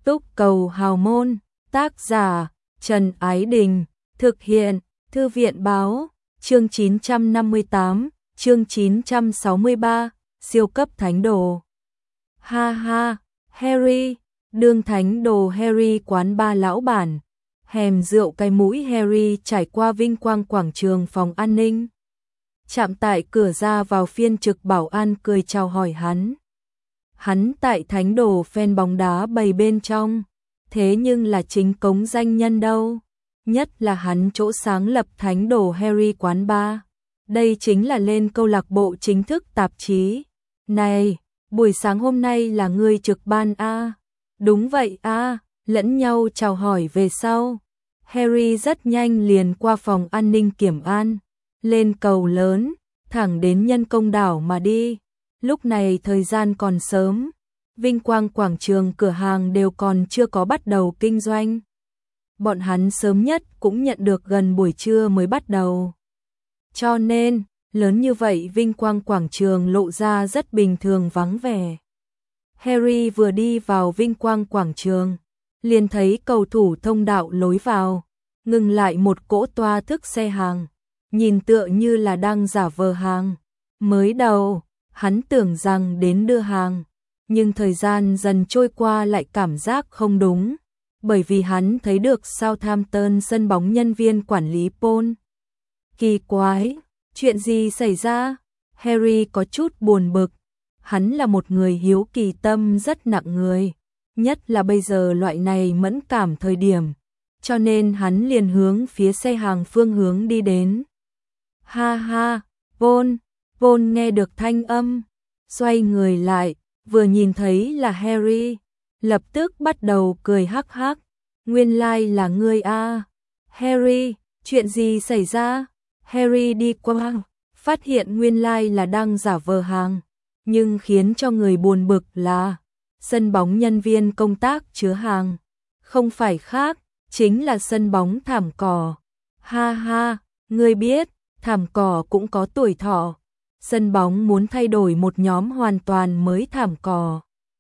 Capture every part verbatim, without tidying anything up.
Túc Cầu Hào Môn, tác giả Trần Ái Đình, thực hiện Thư viện Báo, chương chín trăm năm mươi tám, chương chín trăm sáu mươi ba, siêu cấp thánh đồ. Ha ha, Harry, đương thánh đồ Harry quán ba lão bản, hèm rượu cái mũi Harry trải qua vinh quang quảng trường phòng an ninh. Chạm tại cửa ra vào phiên trực bảo an cười chào hỏi hắn. Hắn tại thánh đồ fan bóng đá bầy bên trong, thế nhưng là chính cống danh nhân đâu. Nhất là hắn chỗ sáng lập thánh đồ Harry quán ba. Đây chính là lên câu lạc bộ chính thức tạp chí. Này, buổi sáng hôm nay là ngươi trực ban a? Đúng vậy a, lẫn nhau chào hỏi về sau. Harry rất nhanh liền qua phòng an ninh kiểm an, lên cầu lớn, thẳng đến Nhân Công đảo mà đi. Lúc này thời gian còn sớm, vinh quang quảng trường cửa hàng đều còn chưa có bắt đầu kinh doanh. Bọn hắn sớm nhất cũng nhận được gần buổi trưa mới bắt đầu. Cho nên, lớn như vậy vinh quang quảng trường lộ ra rất bình thường vắng vẻ. Harry vừa đi vào vinh quang quảng trường, liền thấy cầu thủ thông đạo lối vào, ngừng lại một cỗ toa thức xe hàng, nhìn tựa như là đang giả vờ hàng. Mới đầu, hắn tưởng rằng đến đưa hàng, nhưng thời gian dần trôi qua lại cảm giác không đúng, bởi vì hắn thấy được Southampton sân bóng nhân viên quản lý Paul. Kỳ quái, chuyện gì xảy ra? Harry có chút buồn bực, hắn là một người hiếu kỳ tâm rất nặng người, nhất là bây giờ loại này mẫn cảm thời điểm, cho nên hắn liền hướng phía xe hàng phương hướng đi đến. Ha ha, Paul, Paul nghe được thanh âm, xoay người lại, vừa nhìn thấy là Harry, lập tức bắt đầu cười hắc hắc. Nguyên lai like là ngươi a. Harry, chuyện gì xảy ra? Harry đi qua, phát hiện nguyên lai like là đang giả vờ hàng, nhưng khiến cho người buồn bực là sân bóng nhân viên công tác chứa hàng, không phải khác, chính là sân bóng thảm cỏ. Ha ha, ngươi biết, thảm cỏ cũng có tuổi thọ. Sân bóng muốn thay đổi một nhóm hoàn toàn mới thảm cỏ.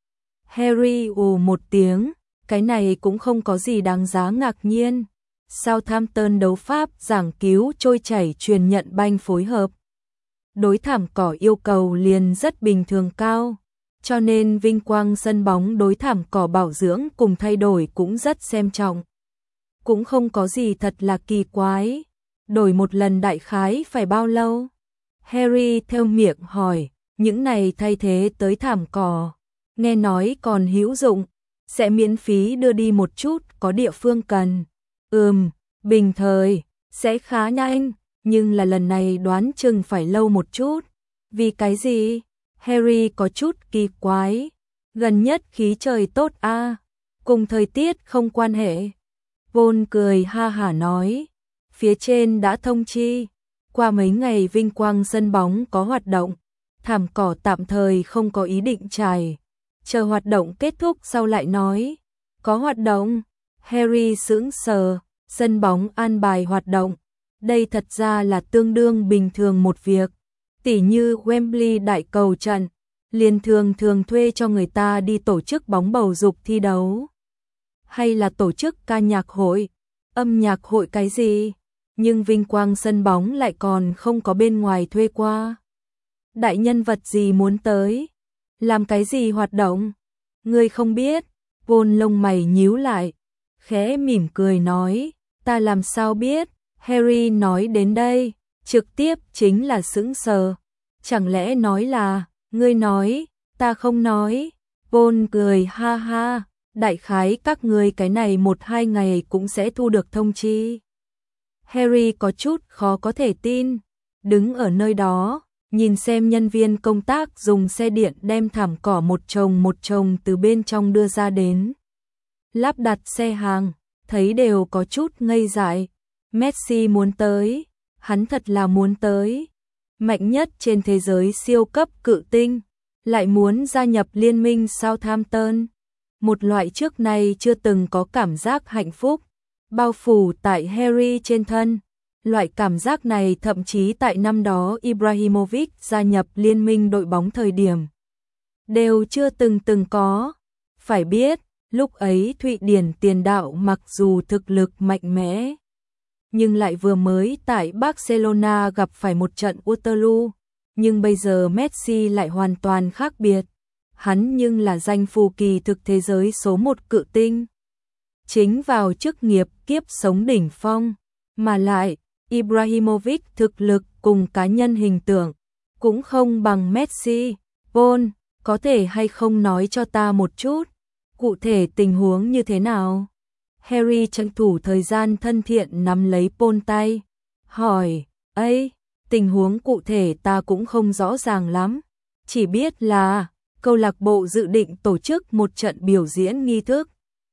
Harry ồ một tiếng, cái này cũng không có gì đáng giá ngạc nhiên. Southampton đấu pháp giảng cứu trôi chảy truyền nhận banh phối hợp. Đối thảm cỏ yêu cầu liền rất bình thường cao, cho nên vinh quang sân bóng đối thảm cỏ bảo dưỡng cùng thay đổi cũng rất xem trọng. Cũng không có gì thật là kỳ quái. Đổi một lần đại khái phải bao lâu? Harry theo miệng hỏi, những này thay thế tới thảm cỏ, nghe nói còn hữu dụng, sẽ miễn phí đưa đi một chút có địa phương cần. Ừm, bình thời, sẽ khá nhanh, nhưng là lần này đoán chừng phải lâu một chút. Vì cái gì? Harry có chút kỳ quái. Gần nhất khí trời tốt a, à? Cùng thời tiết không quan hệ. Ron cười ha hả nói, phía trên đã thông chi, qua mấy ngày vinh quang sân bóng có hoạt động, thảm cỏ tạm thời không có ý định trải, chờ hoạt động kết thúc sau lại nói. Có hoạt động? Harry sững sờ, sân bóng an bài hoạt động, đây thật ra là tương đương bình thường một việc, tỉ như Wembley đại cầu trận, liền thường thường thuê cho người ta đi tổ chức bóng bầu dục thi đấu, hay là tổ chức ca nhạc hội, âm nhạc hội cái gì. Nhưng vinh quang sân bóng lại còn không có bên ngoài thuê qua. Đại nhân vật gì muốn tới? Làm cái gì hoạt động? Ngươi không biết? Vôn lông mày nhíu lại, khẽ mỉm cười nói, ta làm sao biết? Harry nói đến đây, trực tiếp chính là sững sờ. Chẳng lẽ nói là, ngươi nói, ta không nói? Vôn cười ha ha, đại khái các ngươi cái này một hai ngày cũng sẽ thu được thông chi. Harry có chút khó có thể tin, đứng ở nơi đó, nhìn xem nhân viên công tác dùng xe điện đem thảm cỏ một chồng một chồng từ bên trong đưa ra đến. Lắp đặt xe hàng, thấy đều có chút ngây dại. Messi muốn tới, hắn thật là muốn tới. Mạnh nhất trên thế giới siêu cấp cự tinh, lại muốn gia nhập liên minh Southampton. Một loại trước nay chưa từng có cảm giác hạnh phúc bao phủ tại Harry trên thân. Loại cảm giác này thậm chí tại năm đó Ibrahimovic gia nhập liên minh đội bóng thời điểm đều chưa từng từng có. Phải biết, Lúc ấy Thụy Điển tiền đạo mặc dù thực lực mạnh mẽ, nhưng lại vừa mới tại Barcelona gặp phải một trận Waterloo, nhưng bây giờ Messi lại hoàn toàn khác biệt. Hắn nhưng là danh phù kỳ thực thế giới số một cự tinh. Chính vào chức nghiệp kiếp sống đỉnh phong, mà lại Ibrahimovic thực lực cùng cá nhân hình tượng cũng không bằng Messi. Paul, có thể hay không nói cho ta một chút, cụ thể tình huống như thế nào? Harry tranh thủ thời gian thân thiện nắm lấy Paul tay, hỏi, ấy, tình huống cụ thể ta cũng không rõ ràng lắm, chỉ biết là câu lạc bộ dự định tổ chức một trận biểu diễn nghi thức.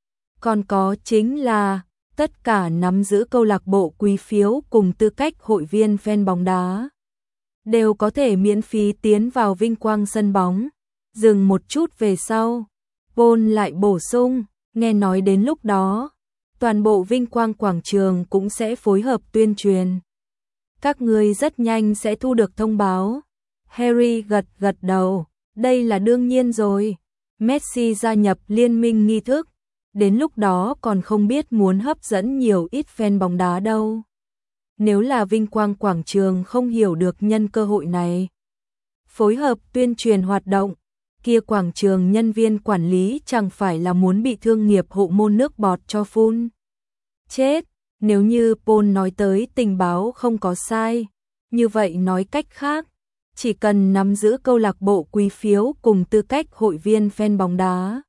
Còn có chính là tất cả nắm giữ câu lạc bộ quý phiếu cùng tư cách hội viên fan bóng đá đều có thể miễn phí tiến vào vinh quang sân bóng. Dừng một chút về sau, Paul lại bổ sung, nghe nói đến lúc đó, toàn bộ vinh quang quảng trường cũng sẽ phối hợp tuyên truyền. Các ngươi rất nhanh sẽ thu được thông báo. Harry gật gật đầu, đây là đương nhiên rồi. Messi gia nhập liên minh nghi thức, đến lúc đó còn không biết muốn hấp dẫn nhiều ít fan bóng đá đâu. Nếu là vinh quang quảng trường không hiểu được nhân cơ hội này, phối hợp tuyên truyền hoạt động, kia quảng trường nhân viên quản lý chẳng phải là muốn bị thương nghiệp hộ môn nước bọt cho phun. Chết, nếu như Paul nói tới tình báo không có sai, như vậy nói cách khác, chỉ cần nắm giữ câu lạc bộ quý phiếu cùng tư cách hội viên fan bóng đá,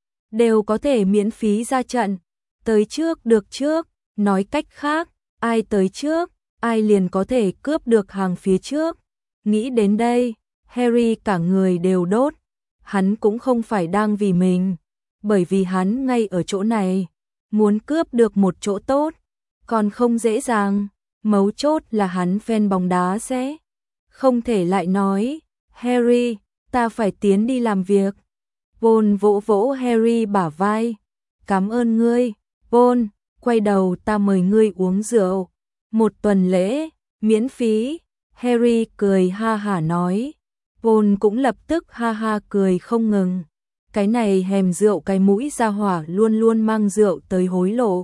đều có thể miễn phí ra trận, tới trước được trước, nói cách khác, ai tới trước, ai liền có thể cướp được hàng phía trước. Nghĩ đến đây, Harry cả người đều đốt, hắn cũng không phải đang vì mình, bởi vì hắn ngay ở chỗ này, muốn cướp được một chỗ tốt, còn không dễ dàng, mấu chốt là hắn fan bóng đá sẽ không thể lại nói, Harry, ta phải tiến đi làm việc. Paul vỗ vỗ Harry bả vai, cảm ơn ngươi, Paul, quay đầu ta mời ngươi uống rượu, một tuần lễ, miễn phí. Harry cười ha hả nói, Paul cũng lập tức ha ha cười không ngừng, cái này hèm rượu cái mũi ra hỏa luôn luôn mang rượu tới hối lộ.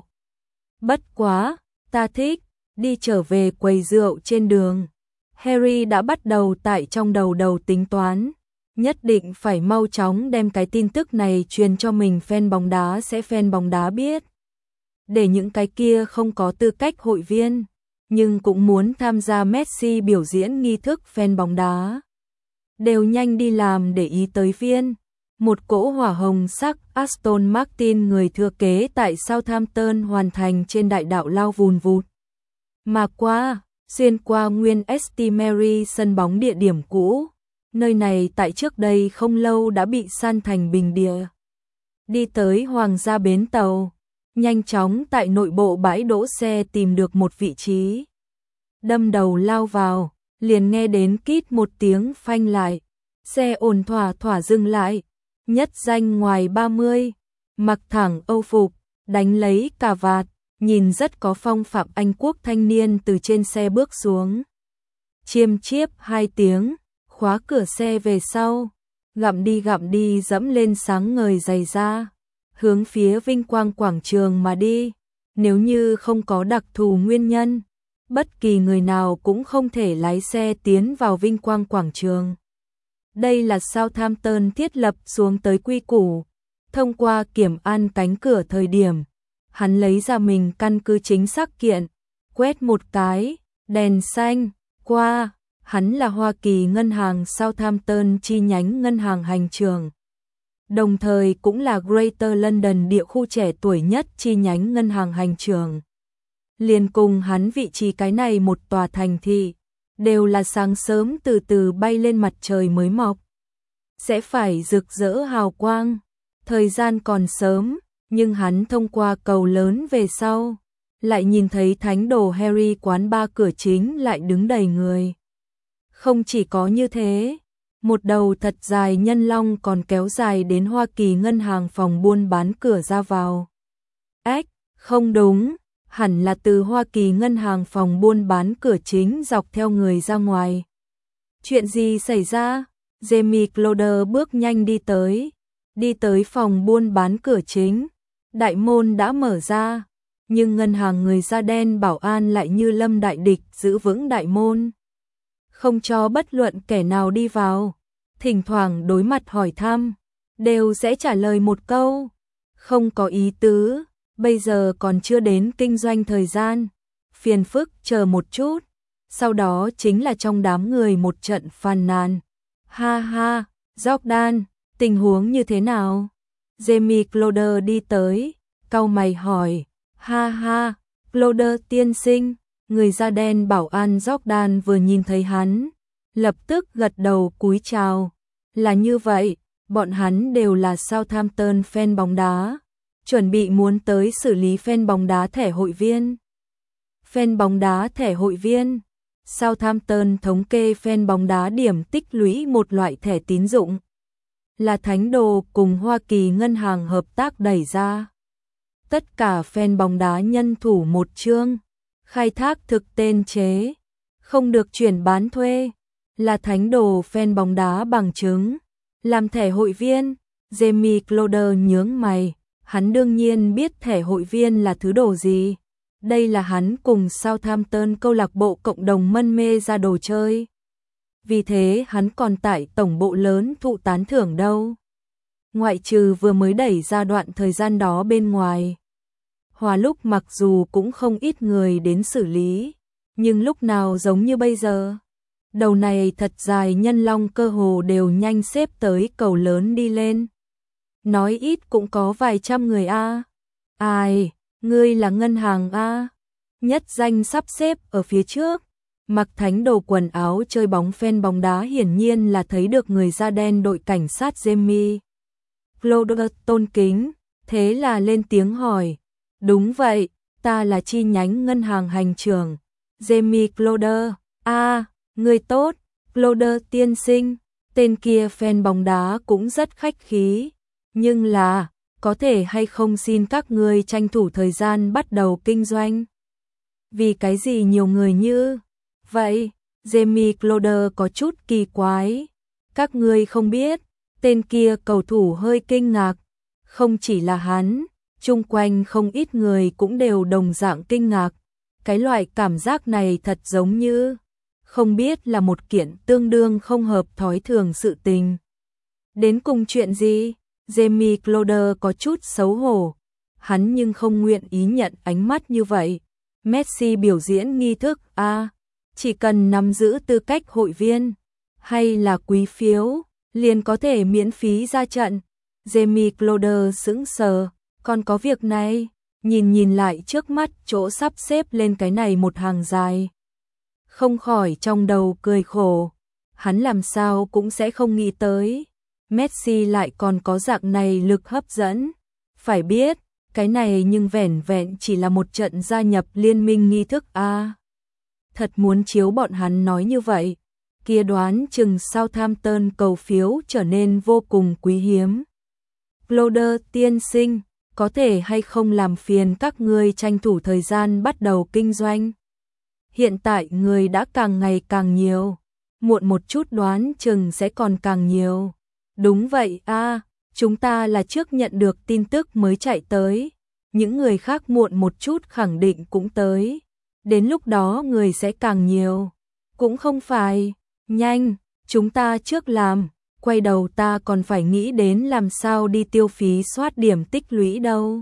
Bất quá, ta thích, đi trở về quầy rượu trên đường. Harry đã bắt đầu tại trong đầu đầu tính toán, nhất định phải mau chóng đem cái tin tức này truyền cho mình fan bóng đá sẽ fan bóng đá biết. Để những cái kia không có tư cách hội viên, nhưng cũng muốn tham gia Messi biểu diễn nghi thức fan bóng đá, đều nhanh đi làm để ý tới viên. Một cỗ hỏa hồng sắc Aston Martin người thừa kế tại Southampton hoàn thành trên đại đạo lao vùn vụt. Mà qua, xuyên qua nguyên St Mary sân bóng địa điểm cũ, nơi này tại trước đây không lâu đã bị san thành bình địa. Đi tới Hoàng gia bến tàu, nhanh chóng tại nội bộ bãi đỗ xe tìm được một vị trí. Đâm đầu lao vào, liền nghe đến kít một tiếng phanh lại, xe ổn thỏa thỏa dừng lại. Nhất danh ngoài ba mươi, mặc thẳng âu phục, đánh lấy cà vạt, nhìn rất có phong phạm Anh quốc thanh niên từ trên xe bước xuống. Chiêm chiếp hai tiếng, khóa cửa xe về sau, gặm đi gặm đi dẫm lên sáng ngời giày da, hướng phía vinh quang quảng trường mà đi. Nếu như không có đặc thù nguyên nhân, bất kỳ người nào cũng không thể lái xe tiến vào vinh quang quảng trường. Đây là Southampton thiết lập xuống tới quy củ. Thông qua kiểm an cánh cửa thời điểm, hắn lấy ra mình căn cứ chính xác kiện, quét một cái, đèn xanh, qua, hắn là Hoa Kỳ ngân hàng Southampton chi nhánh ngân hàng hành trưởng. Đồng thời cũng là Greater London địa khu trẻ tuổi nhất chi nhánh ngân hàng hành trưởng. Liền cùng hắn vị trí cái này một tòa thành thị, đều là sáng sớm từ từ bay lên mặt trời mới mọc, sẽ phải rực rỡ hào quang. Thời gian còn sớm, nhưng hắn thông qua cầu lớn về sau, lại nhìn thấy thánh đồ Harry quán ba cửa chính lại đứng đầy người. Không chỉ có như thế, một đầu thật dài nhân long còn kéo dài đến Hoa Kỳ ngân hàng phòng buôn bán cửa ra vào. Ếch, không đúng, hẳn là từ Hoa Kỳ ngân hàng phòng buôn bán cửa chính dọc theo người ra ngoài. Chuyện gì xảy ra? Jamie Cloder bước nhanh đi tới, đi tới phòng buôn bán cửa chính. Đại môn đã mở ra, nhưng ngân hàng người da đen bảo an lại như lâm đại địch giữ vững đại môn, không cho bất luận kẻ nào đi vào. Thỉnh thoảng đối mặt hỏi thăm, đều sẽ trả lời một câu, không có ý tứ, bây giờ còn chưa đến kinh doanh thời gian, phiền phức chờ một chút. Sau đó chính là trong đám người một trận phàn nàn. Ha ha, Jordan, tình huống như thế nào? Jamie Cloder đi tới, cau mày hỏi. Ha ha, Cloder tiên sinh, người da đen bảo an Jordan vừa nhìn thấy hắn, lập tức gật đầu cúi chào. Là như vậy, bọn hắn đều là Southampton fan bóng đá, chuẩn bị muốn tới xử lý fan bóng đá thẻ hội viên. Fan bóng đá thẻ hội viên, Southampton thống kê fan bóng đá điểm tích lũy một loại thẻ tín dụng, là Thánh Đồ cùng Hoa Kỳ ngân hàng hợp tác đẩy ra. Tất cả fan bóng đá nhân thủ một chương, khai thác thực tên chế, không được chuyển bán thuê, là Thánh Đồ fan bóng đá bằng chứng. Làm thẻ hội viên, Jamie Cloder nhướng mày, hắn đương nhiên biết thẻ hội viên là thứ đồ gì. Đây là hắn cùng Southampton câu lạc bộ cộng đồng mân mê ra đồ chơi. Vì thế hắn còn tại tổng bộ lớn thụ tán thưởng đâu. Ngoại trừ vừa mới đẩy ra đoạn thời gian đó bên ngoài. Hòa lúc mặc dù cũng không ít người đến xử lý, nhưng lúc nào giống như bây giờ. Đầu này thật dài nhân long cơ hồ đều nhanh xếp tới cầu lớn đi lên. Nói ít cũng có vài trăm người a. Ai, ngươi là ngân hàng a? Nhất danh sắp xếp ở phía trước, mặc Thánh Đồ quần áo chơi bóng fan bóng đá hiển nhiên là thấy được người da đen đội cảnh sát Jamie Cloder tôn kính, thế là lên tiếng hỏi. Đúng vậy, ta là chi nhánh ngân hàng hành trưởng. Jamie Cloder, a, người tốt, Cloder tiên sinh. Tên kia fan bóng đá cũng rất khách khí, nhưng là, có thể hay không xin các ngươi tranh thủ thời gian bắt đầu kinh doanh? Vì cái gì nhiều người như vậy? Jamie Cloder có chút kỳ quái. Các ngươi không biết, tên kia cầu thủ hơi kinh ngạc. Không chỉ là hắn, chung quanh không ít người cũng đều đồng dạng kinh ngạc. Cái loại cảm giác này thật giống như, không biết là một kiện tương đương không hợp thói thường sự tình. Đến cùng chuyện gì? Jamie Cloder có chút xấu hổ. Hắn nhưng không nguyện ý nhận ánh mắt như vậy. Messi biểu diễn nghi thức a, à, chỉ cần nắm giữ tư cách hội viên hay là quý phiếu liền có thể miễn phí ra trận. Jamie Cloder sững sờ, còn có việc này? Nhìn nhìn lại trước mắt chỗ sắp xếp lên cái này một hàng dài, không khỏi trong đầu cười khổ. Hắn làm sao cũng sẽ không nghĩ tới Messi lại còn có dạng này lực hấp dẫn. Phải biết, cái này nhưng vẻn vẹn chỉ là một trận gia nhập liên minh nghi thức a. À, thật muốn chiếu bọn hắn nói như vậy, kia đoán chừng Southampton cầu phiếu trở nên vô cùng quý hiếm. Cloder tiên sinh, có thể hay không làm phiền các ngươi tranh thủ thời gian bắt đầu kinh doanh? Hiện tại người đã càng ngày càng nhiều, muộn một chút đoán chừng sẽ còn càng nhiều. Đúng vậy a, à, chúng ta là trước nhận được tin tức mới chạy tới, những người khác muộn một chút khẳng định cũng tới. Đến lúc đó người sẽ càng nhiều. Cũng không phải, nhanh, chúng ta trước làm, quay đầu ta còn phải nghĩ đến làm sao đi tiêu phí soát điểm tích lũy đâu.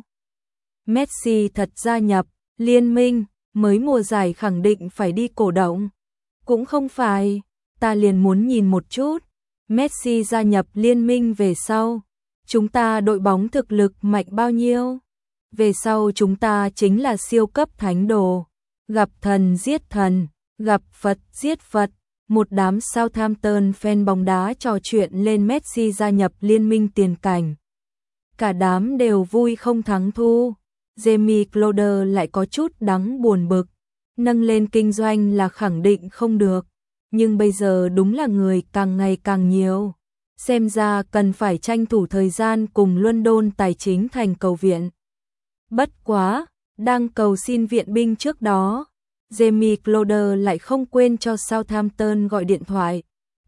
Messi thật gia nhập liên minh, mới mùa giải khẳng định phải đi cổ động. Cũng không phải, ta liền muốn nhìn một chút. Messi gia nhập liên minh về sau, chúng ta đội bóng thực lực mạnh bao nhiêu? Về sau chúng ta chính là siêu cấp thánh đồ, gặp thần giết thần, gặp Phật giết Phật. Một đám Southampton fan bóng đá trò chuyện lên Messi gia nhập liên minh tiền cảnh. Cả đám đều vui không thắng thu. Jamie Cloder lại có chút đắng buồn bực. Nâng lên kinh doanh là khẳng định không được, nhưng bây giờ đúng là người càng ngày càng nhiều. Xem ra cần phải tranh thủ thời gian cùng London tài chính thành cầu viện. Bất quá, đang cầu xin viện binh trước đó, Jamie Cloder lại không quên cho Southampton gọi điện thoại.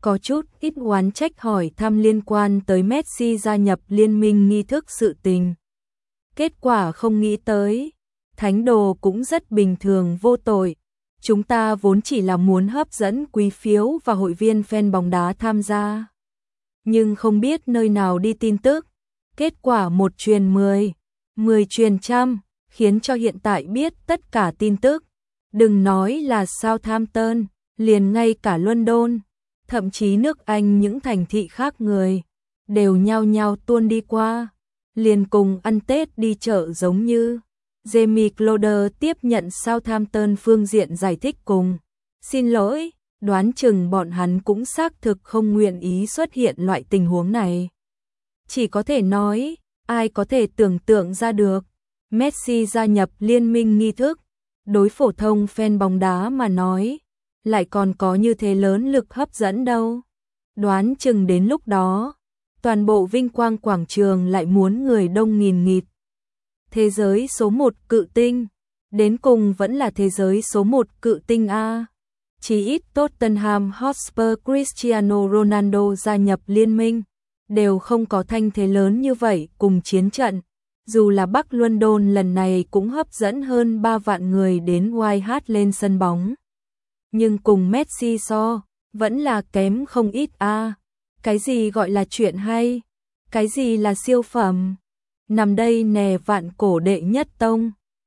có chút ít oán trách hỏi thăm liên quan tới Messi gia nhập liên minh nghi thức sự tình. Kết quả không nghĩ tới, thánh đồ cũng rất bình thường vô tội. Chúng ta vốn chỉ là muốn hấp dẫn quý phiếu và hội viên fan bóng đá tham gia. Nhưng không biết nơi nào đi tin tức. Kết quả một truyền mười, mười truyền trăm, khiến cho hiện tại biết tất cả tin tức. Đừng nói là Southampton, liền ngay cả London, thậm chí nước Anh những thành thị khác người, đều nhao nhao tuôn đi qua. Liền cùng ăn Tết đi chợ giống như. Jamie Cloder tiếp nhận Southampton phương diện giải thích cùng. Xin lỗi, đoán chừng bọn hắn cũng xác thực không nguyện ý xuất hiện loại tình huống này. Chỉ có thể nói, ai có thể tưởng tượng ra được. Messi gia nhập liên minh nghi thức, đối phổ thông fan bóng đá mà nói, lại còn có như thế lớn lực hấp dẫn đâu. Đoán chừng đến lúc đó, toàn bộ vinh quang quảng trường lại muốn người đông nghìn nghịt. Thế giới số một cự tinh, đến cùng vẫn là thế giới số một cự tinh A. Chỉ ít Tottenham Hotspur Cristiano Ronaldo gia nhập liên minh, đều không có thanh thế lớn như vậy cùng chiến trận. Dù là Bắc London lần này cũng hấp dẫn hơn ba vạn người đến White Hart lên sân bóng. Nhưng cùng Messi so, vẫn là kém không ít A. Cái gì gọi là chuyện hay? Cái gì là siêu phẩm? Nằm đây nè vạn cổ đệ nhất tông.